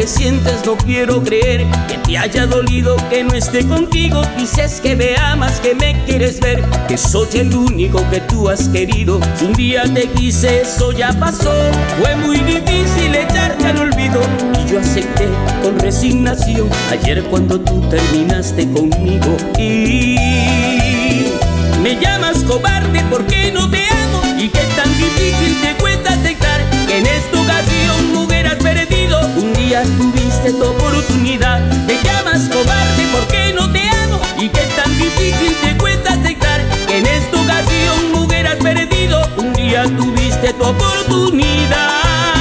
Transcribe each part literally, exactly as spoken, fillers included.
que sientes, no quiero creer que te haya dolido que no esté contigo. Dices que me amas, que me quieres ver, que soy el único que tú has querido. Si un día te quise, eso ya pasó. Fue muy difícil echarte al olvido y yo acepté con resignación ayer cuando tú terminaste conmigo. Y me llamas cobarde porque no te amo y que es tan difícil te cuesta aceptar que en esta ocasión mujer has perdido. Un día tuviste tu oportunidad. Me llamas cobarde porque no te amo y que es tan difícil te cuesta aceptar que en esta ocasión mujer has perdido. Un día tuviste tu oportunidad.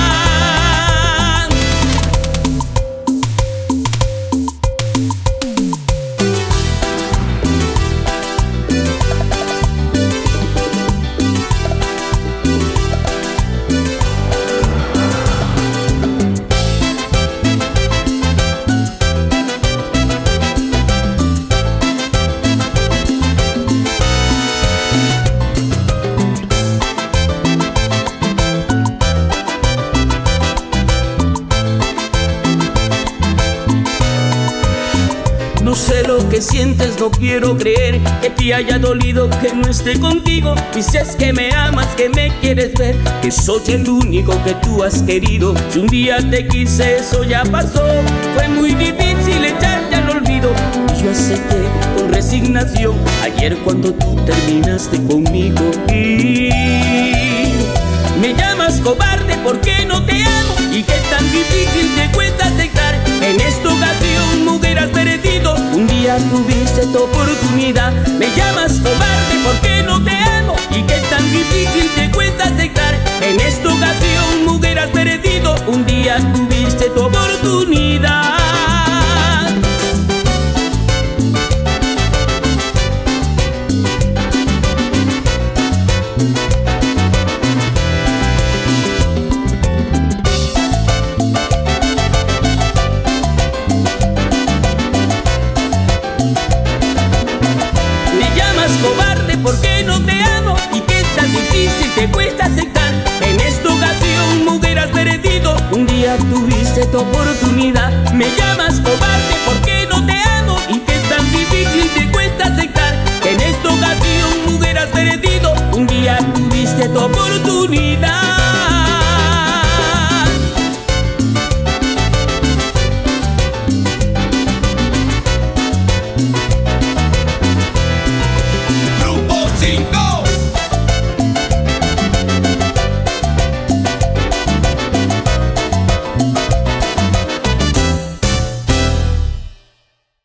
No sé lo que sientes, no quiero creer que te haya dolido que no esté contigo. Dices que me amas, que me quieres ver, que soy el único que tú has querido. Si un día te quise, eso ya pasó. Fue muy difícil echarte al olvido y yo acepté con resignación ayer cuando tú terminaste conmigo. Y me llamas cobarde porque no te amo y que es tan difícil te cuesta aceptar. En esta ocasión mujer has perdido. Un día tuviste tu oportunidad. Me llamas cobarde porque no te amo y que es tan difícil te cuesta aceptar. En esta ocasión mujer has perdido. Un día tuviste tu oportunidad. Cobarde porque no te amo y que es tan difícil te cuesta aceptar. En esta ocasión mujer has perdido. Un día tuviste tu oportunidad.